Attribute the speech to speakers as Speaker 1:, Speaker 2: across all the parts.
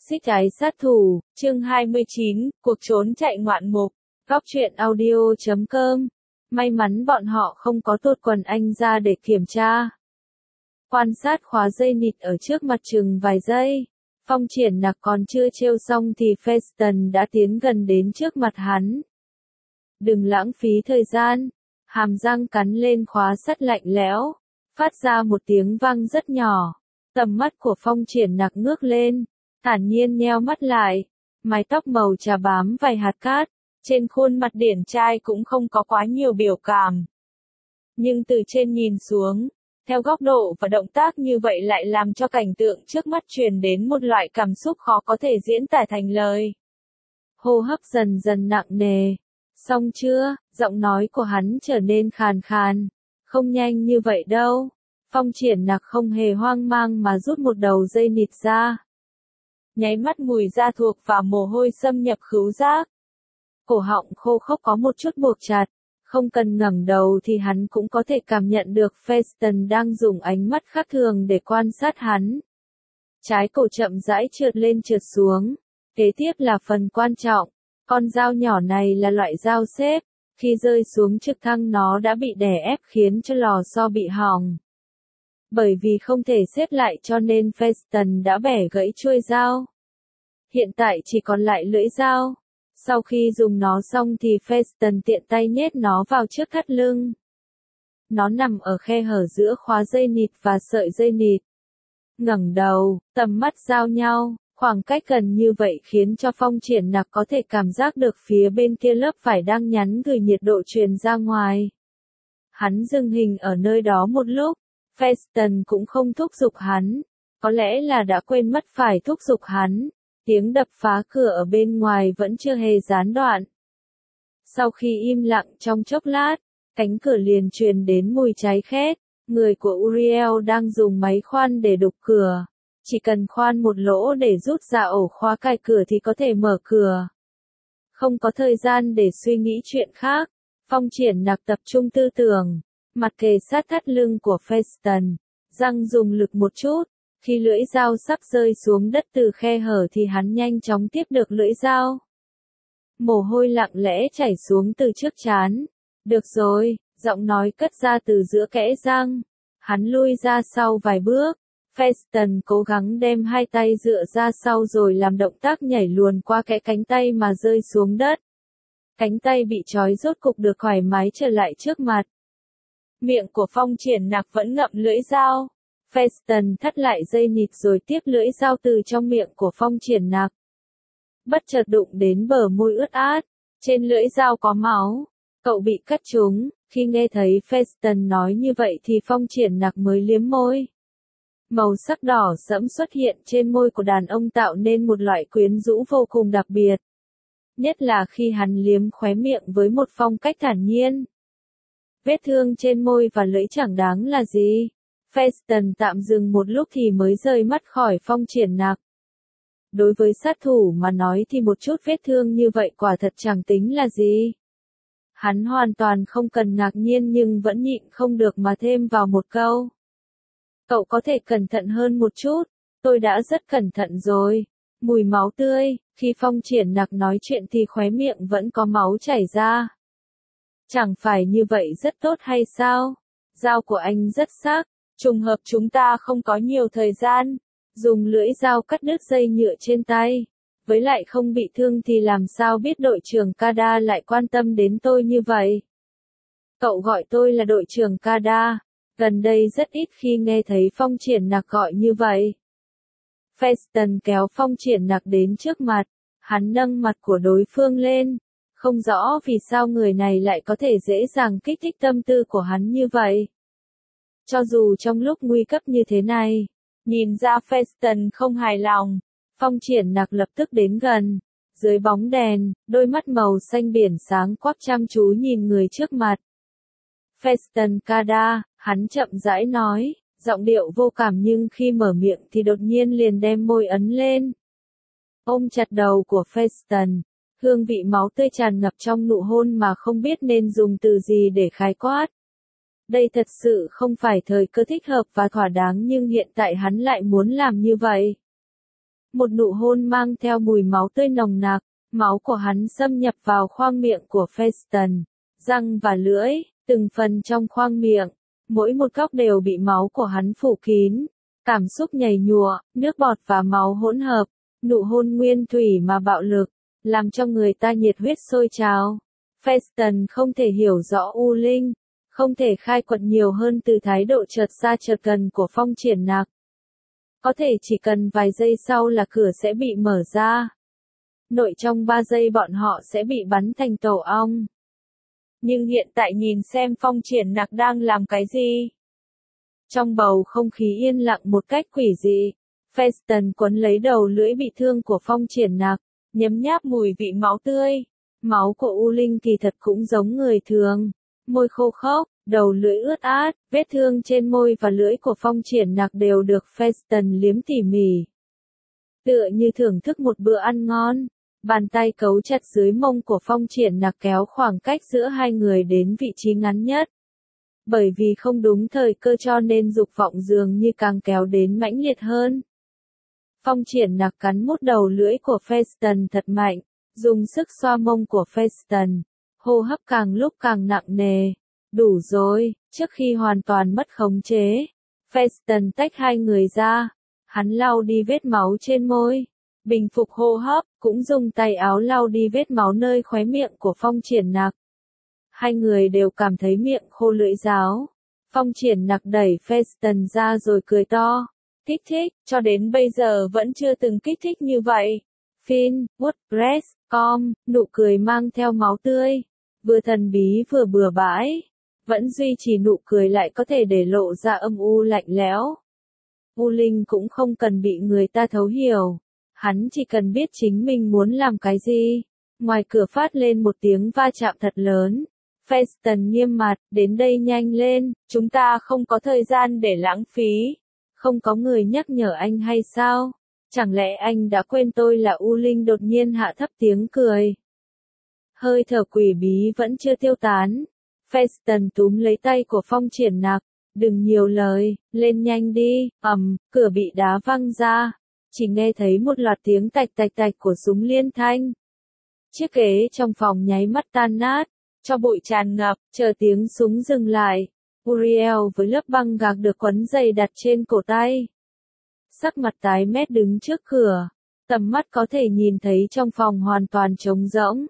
Speaker 1: Xích Ái Sát Thủ, chương 29, cuộc trốn chạy ngoạn mục, góc truyện audio.com. May mắn bọn họ không có tuột quần anh ra để kiểm tra. Quan sát khóa dây nịt ở trước mặt chừng vài giây. Phong Triển Nặc còn chưa trêu xong thì Feston đã tiến gần đến trước mặt hắn. Đừng lãng phí thời gian. Hàm răng cắn lên khóa sắt lạnh lẽo, phát ra một tiếng vang rất nhỏ. Tầm mắt của Phong Triển Nặc ngước lên, thản nhiên nheo mắt lại. Mái tóc màu trà bám vài hạt cát, trên khuôn mặt điển trai cũng không có quá nhiều biểu cảm. Nhưng từ trên nhìn xuống, theo góc độ và động tác như vậy lại làm cho cảnh tượng trước mắt truyền đến một loại cảm xúc khó có thể diễn tả thành lời. Hô hấp dần dần nặng nề. Xong chưa? Giọng nói của hắn trở nên khàn khàn. Không nhanh như vậy đâu. Phong Triển Nặc không hề hoang mang mà rút một đầu dây nịt ra. Nháy mắt mùi da thuộc và mồ hôi xâm nhập khứu giác. Cổ họng khô khốc có một chút buộc chặt. Không cần ngẩng đầu thì hắn cũng có thể cảm nhận được Feston đang dùng ánh mắt khác thường để quan sát hắn. Trái cổ chậm rãi trượt lên trượt xuống. Kế tiếp là phần quan trọng. Con dao nhỏ này là loại dao xếp. Khi rơi xuống trực thăng nó đã bị đè ép khiến cho lò xo bị hỏng. Bởi vì không thể xếp lại cho nên Feston đã bẻ gãy chuôi dao. Hiện tại chỉ còn lại lưỡi dao. Sau khi dùng nó xong thì Feston tiện tay nhét nó vào trước thắt lưng. Nó nằm ở khe hở giữa khóa dây nịt và sợi dây nịt. Ngẩng đầu, tầm mắt giao nhau, khoảng cách gần như vậy khiến cho Phong Triển Nặc có thể cảm giác được phía bên kia lớp vải đang nhắn gửi nhiệt độ truyền ra ngoài. Hắn dừng hình ở nơi đó một lúc, Feston cũng không thúc giục hắn, có lẽ là đã quên mất phải thúc giục hắn. Tiếng đập phá cửa ở bên ngoài vẫn chưa hề gián đoạn. Sau khi im lặng trong chốc lát, cánh cửa liền truyền đến mùi cháy khét. Người của Uriel đang dùng máy khoan để đục cửa. Chỉ cần khoan một lỗ để rút ra ổ khóa cài cửa thì có thể mở cửa. Không có thời gian để suy nghĩ chuyện khác. Phong Triển Nặc tập trung tư tưởng. Mặt kề sát thắt lưng của Feston. Răng dùng lực một chút. Khi lưỡi dao sắp rơi xuống đất từ khe hở thì hắn nhanh chóng tiếp được lưỡi dao. Mồ hôi lặng lẽ chảy xuống từ trước trán. Được rồi, giọng nói cất ra từ giữa kẽ răng. Hắn lui ra sau vài bước. Feston cố gắng đem hai tay dựa ra sau rồi làm động tác nhảy luồn qua kẽ cánh tay mà rơi xuống đất. Cánh tay bị trói rốt cục được thoải mái trở lại trước mặt. Miệng của Phong Triển Nặc vẫn ngậm lưỡi dao. Feston thắt lại dây nịt rồi tiếp lưỡi dao từ trong miệng của Phong Triển Nặc. Bất chợt đụng đến bờ môi ướt át. Trên lưỡi dao có máu. Cậu bị cắt trúng. Khi nghe thấy Feston nói như vậy thì Phong Triển Nặc mới liếm môi. Màu sắc đỏ sẫm xuất hiện trên môi của đàn ông tạo nên một loại quyến rũ vô cùng đặc biệt. Nhất là khi hắn liếm khóe miệng với một phong cách thản nhiên. Vết thương trên môi và lưỡi chẳng đáng là gì. Feston tạm dừng một lúc thì mới rời mắt khỏi Phong Triển Nặc. Đối với sát thủ mà nói thì một chút vết thương như vậy quả thật chẳng tính là gì. Hắn hoàn toàn không cần ngạc nhiên nhưng vẫn nhịn không được mà thêm vào một câu. Cậu có thể cẩn thận hơn một chút, tôi đã rất cẩn thận rồi. Mùi máu tươi, khi Phong Triển Nặc nói chuyện thì khóe miệng vẫn có máu chảy ra. Chẳng phải như vậy rất tốt hay sao? Dao của anh rất sắc. Trùng hợp chúng ta không có nhiều thời gian, dùng lưỡi dao cắt đứt dây nhựa trên tay. Với lại không bị thương thì làm sao biết đội trưởng Kada lại quan tâm đến tôi như vậy. Cậu gọi tôi là đội trưởng Kada, gần đây rất ít khi nghe thấy Phong Triển Nặc gọi như vậy. Feston kéo Phong Triển Nặc đến trước mặt, hắn nâng mặt của đối phương lên. Không rõ vì sao người này lại có thể dễ dàng kích thích tâm tư của hắn như vậy. Cho dù trong lúc nguy cấp như thế này, nhìn ra Feston không hài lòng, Phong Triển Nặc lập tức đến gần. Dưới bóng đèn, đôi mắt màu xanh biển sáng quắc chăm chú nhìn người trước mặt. Feston Kada, hắn chậm rãi nói, giọng điệu vô cảm nhưng khi mở miệng thì đột nhiên liền đem môi ấn lên. Ôm chặt đầu của Feston, hương vị máu tươi tràn ngập trong nụ hôn mà không biết nên dùng từ gì để khái quát. Đây thật sự không phải thời cơ thích hợp và thỏa đáng nhưng hiện tại hắn lại muốn làm như vậy. một nụ hôn mang theo mùi máu tươi nồng nặc, máu của hắn xâm nhập vào khoang miệng của Feston, răng và lưỡi, từng phần trong khoang miệng, mỗi một góc đều bị máu của hắn phủ kín, cảm xúc nhầy nhụa, nước bọt và máu hỗn hợp, nụ hôn nguyên thủy mà bạo lực, làm cho người ta nhiệt huyết sôi trào. Feston không thể hiểu rõ U Linh, không thể khai quật nhiều hơn từ thái độ chợt xa chợt gần của Phong Triển Nặc. Có thể chỉ cần vài giây sau là cửa sẽ bị mở ra. Nội trong 3 giây bọn họ sẽ bị bắn thành tổ ong. Nhưng hiện tại nhìn xem Phong Triển Nặc đang làm cái gì. Trong bầu không khí yên lặng một cách quỷ dị, Feston quấn lấy đầu lưỡi bị thương của Phong Triển Nặc, nhấm nháp mùi vị máu tươi. Máu của U Linh kỳ thật cũng giống người thường, môi khô khốc, đầu lưỡi ướt át, vết thương trên môi và lưỡi của Phong Triển Nặc đều được Feston liếm tỉ mỉ. Tựa như thưởng thức một bữa ăn ngon, bàn tay cấu chặt dưới mông của Phong Triển Nặc kéo khoảng cách giữa hai người đến vị trí ngắn nhất. Bởi vì không đúng thời cơ cho nên dục vọng dường như càng kéo đến mãnh liệt hơn. Phong Triển Nặc cắn mút đầu lưỡi của Feston thật mạnh, dùng sức xoa mông của Feston, hô hấp càng lúc càng nặng nề. Đủ rồi, trước khi hoàn toàn mất khống chế, Feston tách hai người ra, hắn lau đi vết máu trên môi, bình phục hô hấp, cũng dùng tay áo lau đi vết máu nơi khóe miệng của Phong Triển Nặc. Hai người đều cảm thấy miệng khô lưỡi ráo. Phong Triển Nặc đẩy Feston ra rồi cười to. Kích thích, cho đến bây giờ vẫn chưa từng kích thích như vậy. Fin, WordPress, com, nụ cười mang theo máu tươi. Vừa thần bí vừa bừa bãi. Vẫn duy trì nụ cười lại có thể để lộ ra âm u lạnh lẽo. U Linh cũng không cần bị người ta thấu hiểu. Hắn chỉ cần biết chính mình muốn làm cái gì. Ngoài cửa phát lên một tiếng va chạm thật lớn. Feston nghiêm mặt, đến đây nhanh lên, chúng ta không có thời gian để lãng phí. Không có người nhắc nhở anh hay sao? Chẳng lẽ anh đã quên tôi là U Linh? Đột nhiên hạ thấp tiếng cười. Hơi thở quỷ bí vẫn chưa tiêu tán. Feston túm lấy tay của Phong Triển Nặc. Đừng nhiều lời, lên nhanh đi, cửa bị đá văng ra. Chỉ nghe thấy một loạt tiếng tạch tạch tạch của súng liên thanh. Chiếc ghế trong phòng nháy mắt tan nát, cho bụi tràn ngập, chờ tiếng súng dừng lại. Uriel với lớp băng gạc được quấn dày đặt trên cổ tay. Sắc mặt tái mét đứng trước cửa, tầm mắt có thể nhìn thấy trong phòng hoàn toàn trống rỗng.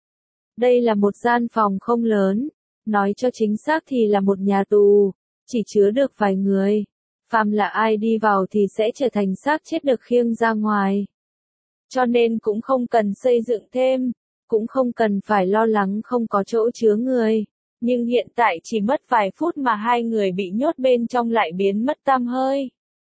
Speaker 1: Đây là một gian phòng không lớn, nói cho chính xác thì là một nhà tù, chỉ chứa được vài người. Phàm là ai đi vào thì sẽ trở thành xác chết được khiêng ra ngoài. Cho nên cũng không cần xây dựng thêm, cũng không cần phải lo lắng không có chỗ chứa người. Nhưng hiện tại chỉ mất vài phút mà hai người bị nhốt bên trong lại biến mất tăm hơi.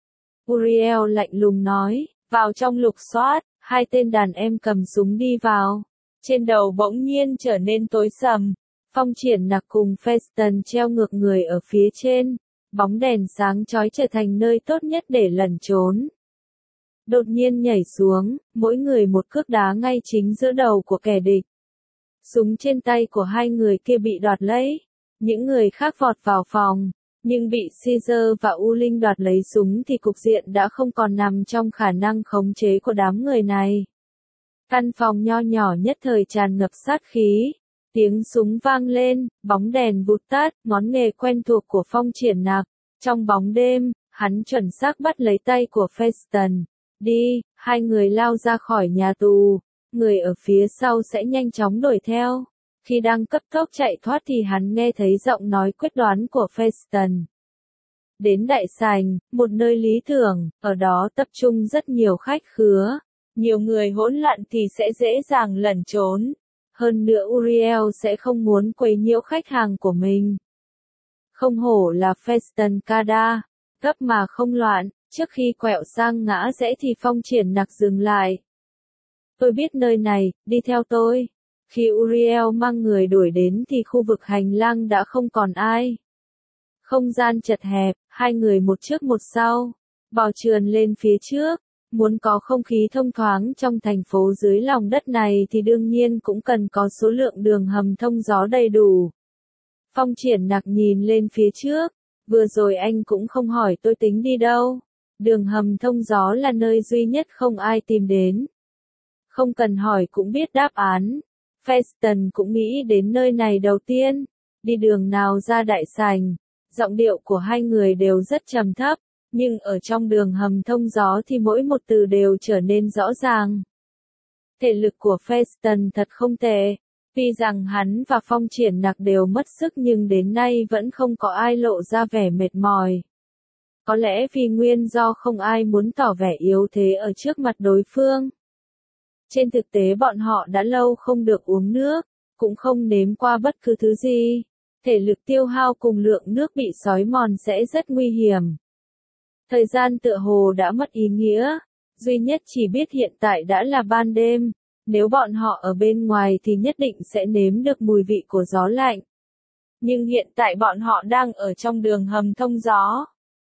Speaker 1: Uriel lạnh lùng nói, vào trong lục soát, hai tên đàn em cầm súng đi vào. Trên đầu bỗng nhiên trở nên tối sầm. Phong Triển Nặc cùng Feston treo ngược người ở phía trên. Bóng đèn sáng chói trở thành nơi tốt nhất để lẩn trốn. Đột nhiên nhảy xuống, mỗi người một cước đá ngay chính giữa đầu của kẻ địch. Súng trên tay của hai người kia bị đoạt lấy. Những người khác vọt vào phòng, nhưng bị Caesar và U Linh đoạt lấy súng thì cục diện đã không còn nằm trong khả năng khống chế của đám người này. Căn phòng nho nhỏ nhất thời tràn ngập sát khí. Tiếng súng vang lên, bóng đèn vụt tắt, ngón nghề quen thuộc của Phong Triển Nặc. Trong bóng đêm, hắn chuẩn xác bắt lấy tay của Feston. Đi, hai người lao ra khỏi nhà tù. Người ở phía sau sẽ nhanh chóng đuổi theo. Khi đang cấp tốc chạy thoát thì hắn nghe thấy giọng nói quyết đoán của Feston. Đến đại sảnh, một nơi lý tưởng, ở đó tập trung rất nhiều khách khứa. Nhiều người hỗn loạn thì sẽ dễ dàng lẩn trốn. Hơn nữa Uriel sẽ không muốn quấy nhiễu khách hàng của mình. Không hổ là Feston Kada, gấp mà không loạn, trước khi quẹo sang ngã rẽ thì Phong Triển Nặc dừng lại. Tôi biết nơi này, đi theo tôi. Khi Uriel mang người đuổi đến thì khu vực hành lang đã không còn ai. Không gian chật hẹp, hai người một trước một sau, bò trườn lên phía trước. Muốn có không khí thông thoáng trong thành phố dưới lòng đất này thì đương nhiên cũng cần có số lượng đường hầm thông gió đầy đủ. Phong Triển Nặc nhìn lên phía trước, vừa rồi anh cũng không hỏi tôi tính đi đâu. Đường hầm thông gió là nơi duy nhất không ai tìm đến. Không cần hỏi cũng biết đáp án. Feston cũng nghĩ đến nơi này đầu tiên. Đi đường nào ra đại sảnh. Giọng điệu của hai người đều rất trầm thấp, nhưng ở trong đường hầm thông gió thì mỗi một từ đều trở nên rõ ràng. Thể lực của Feston thật không tệ. Tuy rằng hắn và Phong Triển Nặc đều mất sức nhưng đến nay vẫn không có ai lộ ra vẻ mệt mỏi. Có lẽ vì nguyên do không ai muốn tỏ vẻ yếu thế ở trước mặt đối phương. Trên thực tế bọn họ đã lâu không được uống nước, cũng không nếm qua bất cứ thứ gì. Thể lực tiêu hao cùng lượng nước bị xói mòn sẽ rất nguy hiểm. Thời gian tựa hồ đã mất ý nghĩa, duy nhất chỉ biết hiện tại đã là ban đêm, nếu bọn họ ở bên ngoài thì nhất định sẽ nếm được mùi vị của gió lạnh. Nhưng hiện tại bọn họ đang ở trong đường hầm thông gió.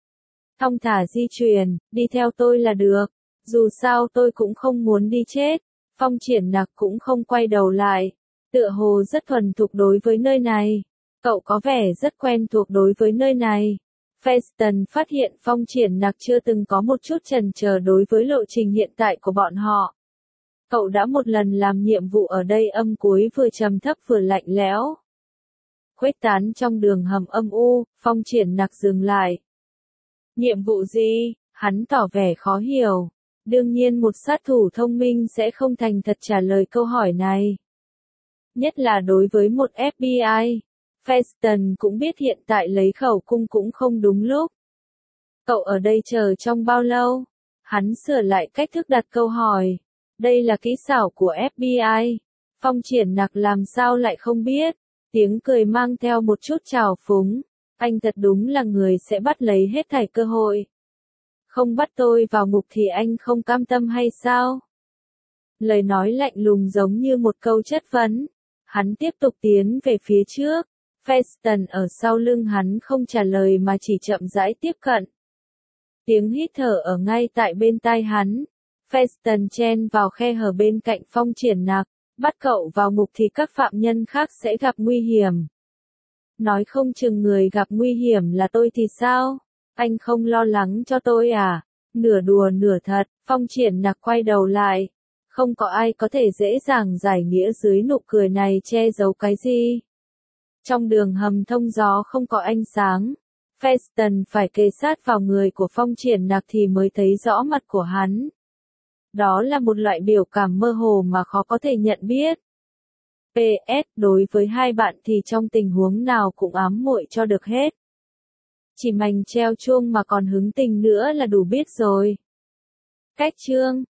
Speaker 1: Thong thả di chuyển, đi theo tôi là được, dù sao tôi cũng không muốn đi chết. Phong Triển Nặc cũng không quay đầu lại, tựa hồ rất thuần thục đối với nơi này. Cậu có vẻ rất quen thuộc đối với nơi này. Feston phát hiện Phong Triển Nặc chưa từng có một chút chần chờ đối với lộ trình hiện tại của bọn họ. Cậu đã một lần làm nhiệm vụ ở đây, âm cuối vừa trầm thấp vừa lạnh lẽo. Khuếch tán trong đường hầm âm u, Phong Triển Nặc dừng lại. Nhiệm vụ gì? Hắn tỏ vẻ khó hiểu. Đương nhiên một sát thủ thông minh sẽ không thành thật trả lời câu hỏi này. Nhất là đối với một FBI. Feston cũng biết hiện tại lấy khẩu cung cũng không đúng lúc. Cậu ở đây chờ trong bao lâu? Hắn sửa lại cách thức đặt câu hỏi. Đây là kỹ xảo của FBI. Phong Triển Nặc làm sao lại không biết. Tiếng cười mang theo một chút trào phúng. Anh thật đúng là người sẽ bắt lấy hết thảy cơ hội. Không bắt tôi vào ngục thì anh không cam tâm hay sao? Lời nói lạnh lùng giống như một câu chất vấn. Hắn tiếp tục tiến về phía trước. Feston ở sau lưng hắn không trả lời mà chỉ chậm rãi tiếp cận. Tiếng hít thở ở ngay tại bên tai hắn. Feston chen vào khe hở bên cạnh Phong Triển Nặc. Bắt cậu vào ngục thì các phạm nhân khác sẽ gặp nguy hiểm. Nói không chừng người gặp nguy hiểm là tôi thì sao? Anh không lo lắng cho tôi à? Nửa đùa nửa thật, Phong Triển Nặc quay đầu lại. Không có ai có thể dễ dàng giải nghĩa dưới nụ cười này che giấu cái gì. Trong đường hầm thông gió không có ánh sáng. Feston phải kề sát vào người của Phong Triển Nặc thì mới thấy rõ mặt của hắn. Đó là một loại biểu cảm mơ hồ mà khó có thể nhận biết. PS, đối với hai bạn thì trong tình huống nào cũng ám muội cho được hết. Chỉ mành treo chuông mà còn hứng tình nữa là đủ biết rồi. Cách chương